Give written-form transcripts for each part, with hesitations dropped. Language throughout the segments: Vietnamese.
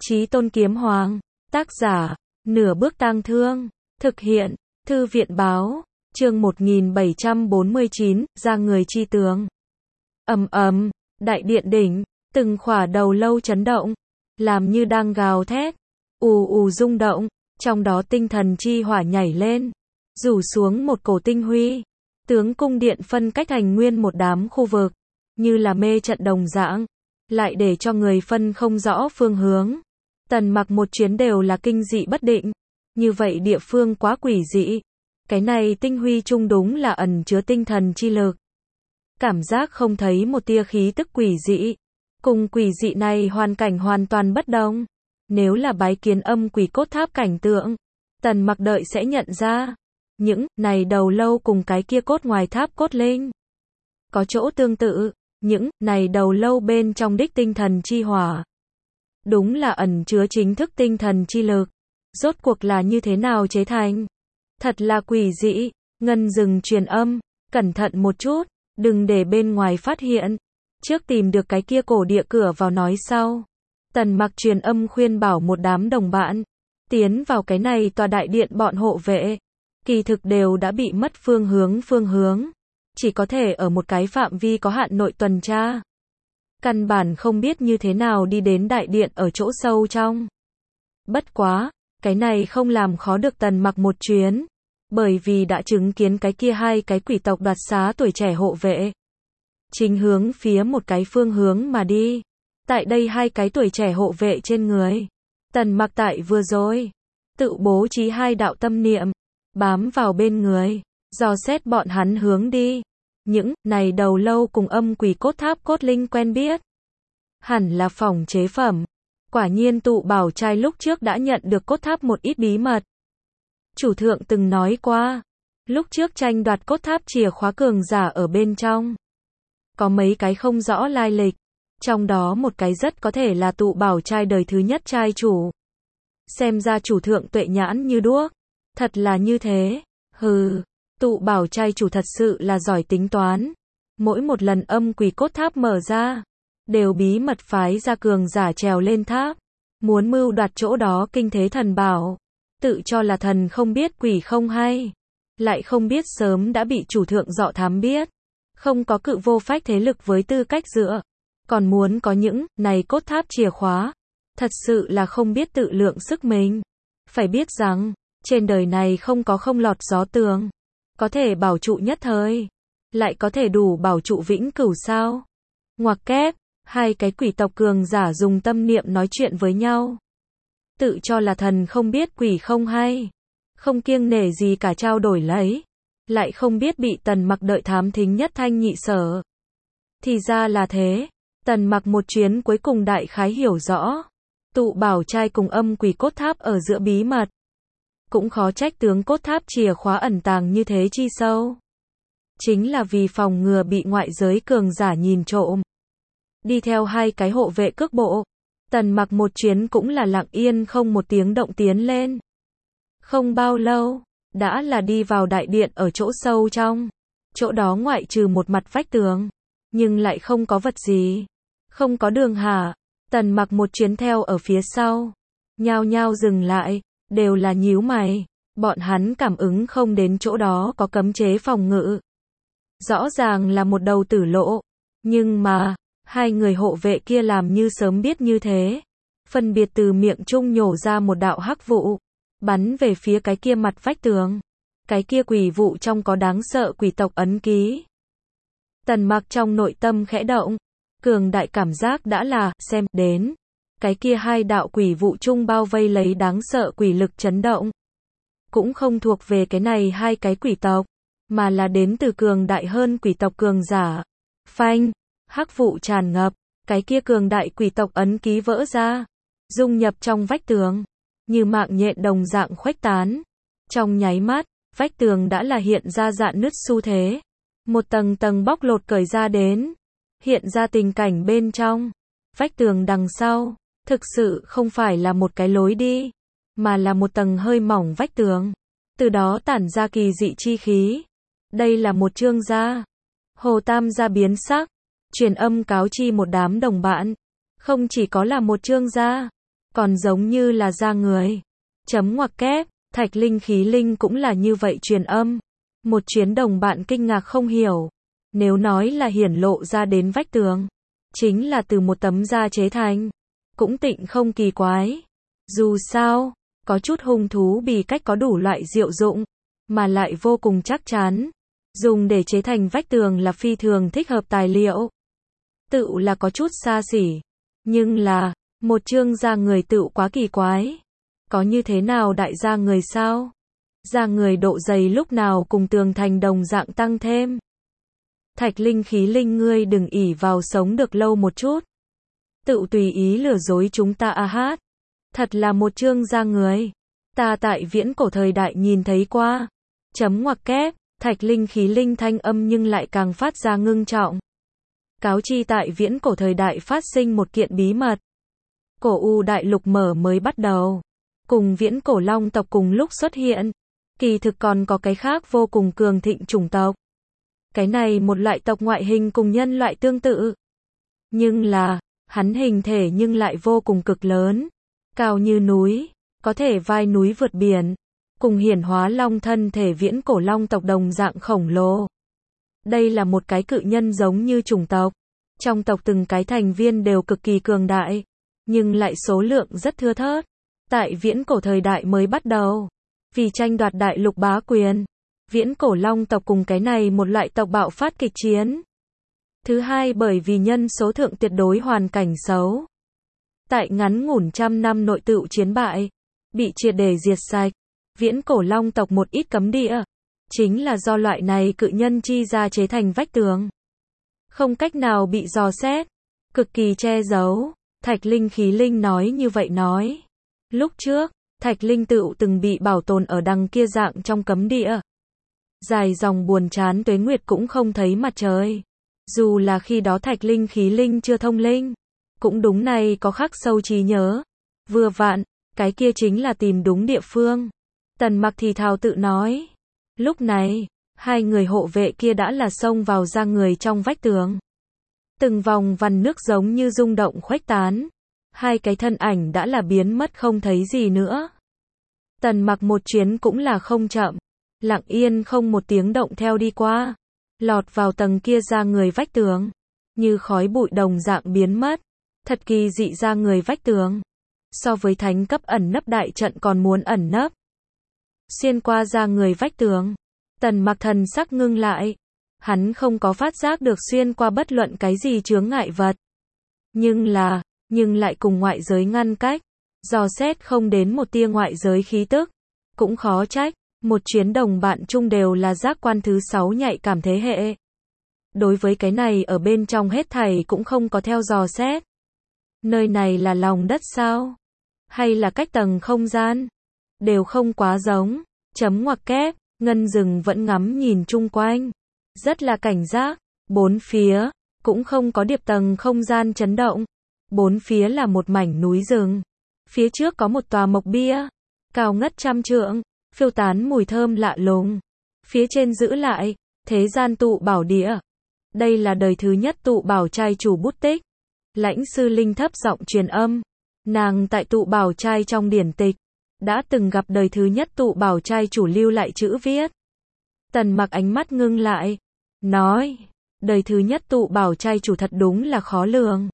Chí Tôn Kiếm Hoàng. Tác giả, Nửa Bước Tang Thương. Thực hiện, Thư viện báo. Chương 1749, ra người chi tướng. Ầm ầm, đại điện đỉnh, từng khỏa đầu lâu chấn động, làm như đang gào thét, ù ù rung động, trong đó tinh thần chi hỏa nhảy lên, rủ xuống một cổ tinh huy. Tướng cung điện phân cách thành nguyên một đám khu vực, như là mê trận đồng dạng, lại để cho người phân không rõ phương hướng. Tần Mặc một chuyến đều là kinh dị bất định, như vậy địa phương quá quỷ dị. Cái này tinh huy chung đúng là ẩn chứa tinh thần chi lực. Cảm giác không thấy một tia khí tức quỷ dị. Cùng quỷ dị này hoàn cảnh hoàn toàn bất đồng. Nếu là bái kiến âm quỷ cốt tháp cảnh tượng, Tần Mặc đợi sẽ nhận ra, những này đầu lâu cùng cái kia cốt ngoài tháp cốt linh có chỗ tương tự, những này đầu lâu bên trong đích tinh thần chi hỏa, đúng là ẩn chứa chính thức tinh thần chi lực. Rốt cuộc là như thế nào chế thành? Thật là quỷ dị. Ngân dừng truyền âm, cẩn thận một chút, đừng để bên ngoài phát hiện. Trước tìm được cái kia cổ địa cửa vào nói sau. Tần Mặc truyền âm khuyên bảo một đám đồng bạn, tiến vào cái này tòa đại điện bọn hộ vệ, kỳ thực đều đã bị mất phương hướng, chỉ có thể ở một cái phạm vi có hạn nội tuần tra. Căn bản không biết như thế nào đi đến đại điện ở chỗ sâu trong. Bất quá, cái này không làm khó được Tần Mặc một chuyến, bởi vì đã chứng kiến cái kia hai cái quỷ tộc đoạt xá tuổi trẻ hộ vệ, chính hướng phía một cái phương hướng mà đi. Tại đây hai cái tuổi trẻ hộ vệ trên người, Tần Mặc tại vừa rồi tự bố trí hai đạo tâm niệm, bám vào bên người, dò xét bọn hắn hướng đi. Những này đầu lâu cùng âm quỷ cốt tháp cốt linh quen biết, hẳn là phòng chế phẩm. Quả nhiên tụ bảo trai lúc trước đã nhận được cốt tháp một ít bí mật. Chủ thượng từng nói qua, lúc trước tranh đoạt cốt tháp chìa khóa cường giả ở bên trong, có mấy cái không rõ lai lịch, trong đó một cái rất có thể là tụ bảo trai đời thứ nhất trai chủ. Xem ra chủ thượng tuệ nhãn như đuốc. Thật là như thế. Hừ, tụ bảo trai chủ thật sự là giỏi tính toán. Mỗi một lần âm quỷ cốt tháp mở ra, đều bí mật phái ra cường giả trèo lên tháp, muốn mưu đoạt chỗ đó kinh thế thần bảo. Tự cho là thần không biết quỷ không hay, lại không biết sớm đã bị chủ thượng dọ thám biết. Không có cự vô phách thế lực với tư cách dựa, còn muốn có những này cốt tháp chìa khóa, thật sự là không biết tự lượng sức mình. Phải biết rằng, trên đời này không có không lọt gió tường, có thể bảo trụ nhất thời, lại có thể đủ bảo trụ vĩnh cửu sao? Ngoặc kép, hai cái quỷ tộc cường giả dùng tâm niệm nói chuyện với nhau. Tự cho là thần không biết quỷ không hay, không kiêng nể gì cả trao đổi lấy, lại không biết bị Tần Mặc đợi thám thính nhất thanh nhị sở. Thì ra là thế. Tần Mặc một chuyến cuối cùng đại khái hiểu rõ, tụ bảo trai cùng âm quỷ cốt tháp ở giữa bí mật. Cũng khó trách tướng cốt tháp chìa khóa ẩn tàng như thế chi sâu. Chính là vì phòng ngừa bị ngoại giới cường giả nhìn trộm. Đi theo hai cái hộ vệ cước bộ, Tần Mặc một chuyến cũng là lặng yên không một tiếng động tiến lên. Không bao lâu, đã là đi vào đại điện ở chỗ sâu trong. Chỗ đó ngoại trừ một mặt vách tường, nhưng lại không có vật gì. Không có đường hả? Tần Mặc một chuyến theo ở phía sau, nhao nhao dừng lại, đều là nhíu mày. Bọn hắn cảm ứng không đến chỗ đó có cấm chế phòng ngự. Rõ ràng là một đầu tử lộ, nhưng mà hai người hộ vệ kia làm như sớm biết như thế, phân biệt từ miệng trung nhổ ra một đạo hắc vụ, bắn về phía cái kia mặt vách tường. Cái kia quỷ vụ trong có đáng sợ quỷ tộc ấn ký. Tần Mặc trong nội tâm khẽ động, cường đại cảm giác đã là xem đến. Cái kia hai đạo quỷ vụ chung bao vây lấy đáng sợ quỷ lực chấn động, cũng không thuộc về cái này hai cái quỷ tộc, mà là đến từ cường đại hơn quỷ tộc cường giả. Phanh, hắc vụ tràn ngập, cái kia cường đại quỷ tộc ấn ký vỡ ra, dung nhập trong vách tường, như mạng nhện đồng dạng khuếch tán. Trong nháy mắt, vách tường đã là hiện ra rạn nứt xu thế, một tầng tầng bóc lột cởi ra đến, hiện ra tình cảnh bên trong. Vách tường đằng sau, thực sự không phải là một cái lối đi, mà là một tầng hơi mỏng vách tường, từ đó tản ra kỳ dị chi khí. Đây là một trương gia. Hồ Tam gia biến sắc, truyền âm cáo chi một đám đồng bạn, không chỉ có là một trương gia, còn giống như là da người. Chấm ngoặc kép, thạch linh khí linh cũng là như vậy truyền âm. Một chuyến đồng bạn kinh ngạc không hiểu. Nếu nói là hiển lộ ra đến vách tường, chính là từ một tấm da chế thành. Cũng tịnh không kỳ quái. Dù sao, có chút hung thú bì cách có đủ loại diệu dụng, mà lại vô cùng chắc chắn. Dùng để chế thành vách tường là phi thường thích hợp tài liệu. Tựu là có chút xa xỉ. Nhưng là, một chương da người tựu quá kỳ quái. Có như thế nào đại da người sao? Da người độ dày lúc nào cùng tường thành đồng dạng tăng thêm. Thạch linh khí linh ngươi đừng ỷ vào sống được lâu một chút. Tựu tùy ý lừa dối chúng ta a hát. Thật là một chương da người. Ta tại viễn cổ thời đại nhìn thấy qua. Chấm ngoặc kép, thạch linh khí linh thanh âm nhưng lại càng phát ra ngưng trọng. Cáo chi tại viễn cổ thời đại phát sinh một kiện bí mật. Cổ U đại lục mở mới bắt đầu. Cùng viễn cổ long tộc cùng lúc xuất hiện. Kỳ thực còn có cái khác vô cùng cường thịnh chủng tộc. Cái này một loại tộc ngoại hình cùng nhân loại tương tự. Nhưng là, hắn hình thể nhưng lại vô cùng cực lớn. Cao như núi, có thể vai núi vượt biển. Cùng hiển hóa long thân thể viễn cổ long tộc đồng dạng khổng lồ. Đây là một cái cự nhân giống như chủng tộc. Trong tộc từng cái thành viên đều cực kỳ cường đại. Nhưng lại số lượng rất thưa thớt. Tại viễn cổ thời đại mới bắt đầu. Vì tranh đoạt đại lục bá quyền. Viễn cổ long tộc cùng cái này một loại tộc bạo phát kịch chiến. Thứ hai bởi vì nhân số thượng tuyệt đối hoàn cảnh xấu. Tại ngắn ngủn trăm năm nội tựu chiến bại. Bị triệt để diệt sạch. Viễn cổ long tộc một ít cấm địa. Chính là do loại này cự nhân chi ra chế thành vách tường. Không cách nào bị dò xét. Cực kỳ che giấu. Thạch linh khí linh nói như vậy nói. Lúc trước, thạch linh tựu từng bị bảo tồn ở đằng kia dạng trong cấm địa. Dài dòng buồn chán tuế nguyệt cũng không thấy mặt trời. Dù là khi đó thạch linh khí linh chưa thông linh. Cũng đúng này có khắc sâu trí nhớ. Vừa vặn, cái kia chính là tìm đúng địa phương. Tần Mặc thì thào tự nói. Lúc này, hai người hộ vệ kia đã là xông vào ra người trong vách tường. Từng vòng vằn nước giống như rung động khuếch tán. Hai cái thân ảnh đã là biến mất không thấy gì nữa. Tần Mặc một chuyến cũng là không chậm. Lặng yên không một tiếng động theo đi qua. Lọt vào tầng kia ra người vách tường. Như khói bụi đồng dạng biến mất. Thật kỳ dị ra người vách tường. So với thánh cấp ẩn nấp đại trận còn muốn ẩn nấp. Xuyên qua ra người vách tường. Tần Mặc thần sắc ngưng lại. Hắn không có phát giác được xuyên qua bất luận cái gì chướng ngại vật. Nhưng lại cùng ngoại giới ngăn cách. Dò xét không đến một tia ngoại giới khí tức. Cũng khó trách. Một chuyến đồng bạn chung đều là giác quan thứ 6 nhạy cảm thế hệ. Đối với cái này ở bên trong hết thảy cũng không có theo dò xét. Nơi này là lòng đất sao? Hay là cách tầng không gian? Đều không quá giống. Chấm ngoặc kép, Ngân Rừng vẫn ngắm nhìn chung quanh. Rất là cảnh giác. Bốn phía, cũng không có điệp tầng không gian chấn động. Bốn phía là một mảnh núi rừng. Phía trước có một tòa mộc bia. Cao ngất trăm trượng. Phiêu tán mùi thơm lạ lùng. Phía trên giữ lại, thế gian tụ bảo địa. Đây là đời thứ nhất tụ bảo trai chủ bút tích. Lãnh sư Linh thấp giọng truyền âm. Nàng tại tụ bảo trai trong điển tịch. Đã từng gặp đời thứ nhất tụ bảo trai chủ lưu lại chữ viết. Tần Mặc ánh mắt ngưng lại. Nói, đời thứ nhất tụ bảo trai chủ thật đúng là khó lường.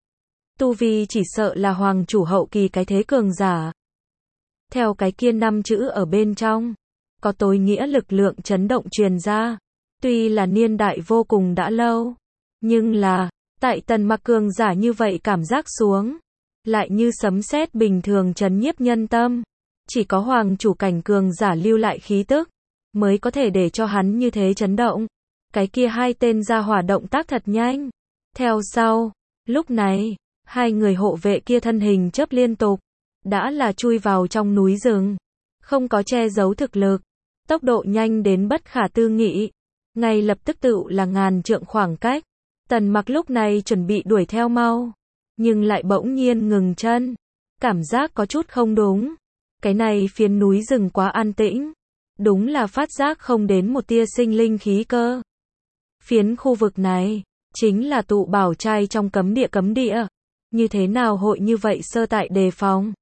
Tu vi chỉ sợ là hoàng chủ hậu kỳ cái thế cường giả. Theo cái kia 5 chữ ở bên trong, có tối nghĩa lực lượng chấn động truyền ra. Tuy là niên đại vô cùng đã lâu, nhưng là, tại Tần Mặc cường giả như vậy cảm giác xuống, lại như sấm sét bình thường chấn nhiếp nhân tâm. Chỉ có hoàng chủ cảnh cường giả lưu lại khí tức, mới có thể để cho hắn như thế chấn động. Cái kia hai tên gia hỏa động tác thật nhanh. Theo sau, lúc này, hai người hộ vệ kia thân hình chớp liên tục. Đã là chui vào trong núi rừng. Không có che giấu thực lực. Tốc độ nhanh đến bất khả tư nghị. Ngay lập tức tựu là ngàn trượng khoảng cách. Tần Mặc lúc này chuẩn bị đuổi theo mau. Nhưng lại bỗng nhiên ngừng chân. Cảm giác có chút không đúng. Cái này phiến núi rừng quá an tĩnh. Đúng là phát giác không đến một tia sinh linh khí cơ. Phiến khu vực này, chính là tụ bảo trai trong cấm địa. Như thế nào hội như vậy sơ tại đề phòng.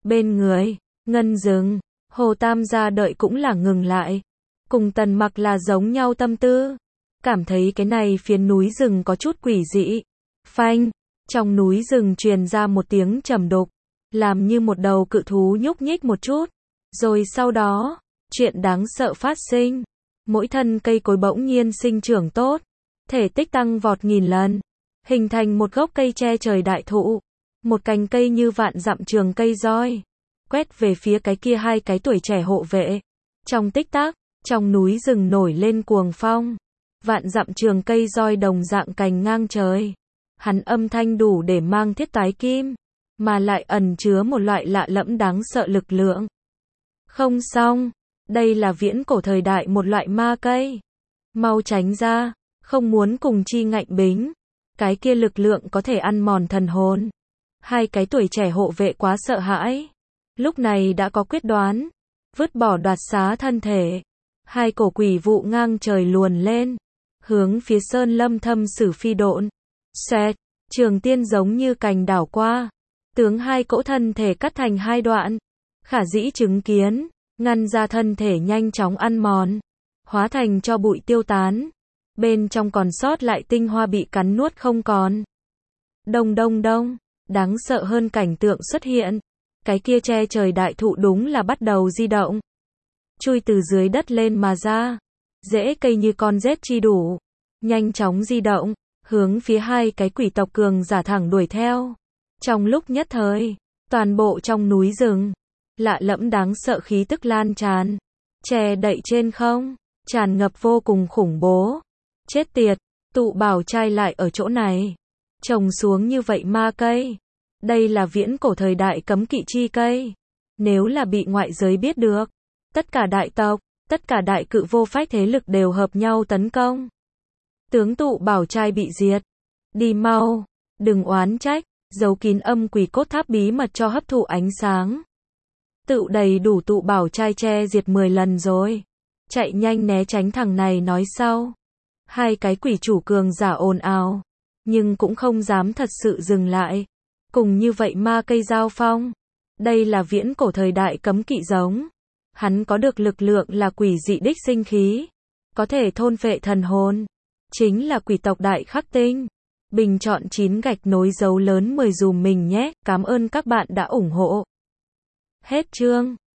Bên người, Ngân dừng, Hồ Tam gia đợi cũng là ngừng lại. Cùng Tần Mặc là giống nhau tâm tư. Cảm thấy cái này phiến núi rừng có chút quỷ dị. Phanh, trong núi rừng truyền ra một tiếng trầm đục, làm như một đầu cự thú nhúc nhích một chút. Rồi sau đó, chuyện đáng sợ phát sinh. Mỗi thân cây cối bỗng nhiên sinh trưởng tốt, thể tích tăng vọt nghìn lần, hình thành một gốc cây che trời đại thụ. Một cành cây như vạn dặm trường cây roi, quét về phía cái kia hai cái tuổi trẻ hộ vệ. Trong tích tắc, trong núi rừng nổi lên cuồng phong. Vạn dặm trường cây roi đồng dạng cành ngang trời. Hắn âm thanh đủ để mang thiết tái kim, mà lại ẩn chứa một loại lạ lẫm đáng sợ lực lượng. Không xong, đây là viễn cổ thời đại một loại ma cây. Mau tránh ra, không muốn cùng chi ngạnh bính. Cái kia lực lượng có thể ăn mòn thần hồn. Hai cái tuổi trẻ hộ vệ quá sợ hãi. Lúc này đã có quyết đoán, vứt bỏ đoạt xá thân thể. Hai cổ quỷ vụ ngang trời luồn lên, hướng phía sơn lâm thâm sử phi độn. Xẹt, trường tiên giống như cành đảo qua, tướng hai cỗ thân thể cắt thành hai đoạn. Khả dĩ chứng kiến, ngăn ra thân thể nhanh chóng ăn mòn, hóa thành cho bụi tiêu tán. Bên trong còn sót lại tinh hoa bị cắn nuốt không còn. Đông đông đông, đáng sợ hơn cảnh tượng xuất hiện. Cái kia che trời đại thụ đúng là bắt đầu di động. Chui từ dưới đất lên mà ra. Rễ cây như con rết chi đủ. Nhanh chóng di động, hướng phía hai cái quỷ tộc cường giả thẳng đuổi theo. Trong lúc nhất thời, toàn bộ trong núi rừng, lạ lẫm đáng sợ khí tức lan tràn, che đậy trên không, tràn ngập vô cùng khủng bố. Chết tiệt, tụ bảo trai lại ở chỗ này. Trồng xuống như vậy ma cây. Đây là viễn cổ thời đại cấm kỵ chi cây. Nếu là bị ngoại giới biết được, tất cả đại tộc, tất cả đại cự vô phách thế lực đều hợp nhau tấn công. Tướng tụ bảo trai bị diệt. Đi mau, đừng oán trách, giấu kín âm quỷ cốt tháp bí mật cho hấp thụ ánh sáng. Tự đầy đủ tụ bảo trai che diệt 10 lần rồi. Chạy nhanh né tránh thằng này nói sau. Hai cái quỷ chủ cường giả ồn ào, nhưng cũng không dám thật sự dừng lại. Cùng như vậy ma cây giao phong. Đây là viễn cổ thời đại cấm kỵ giống. Hắn có được lực lượng là quỷ dị đích sinh khí, có thể thôn phệ thần hồn. Chính là quỷ tộc đại khắc tinh. Bình chọn 9 gạch nối dấu lớn 10 dùm mình nhé. Cảm ơn các bạn đã ủng hộ. Hết chương.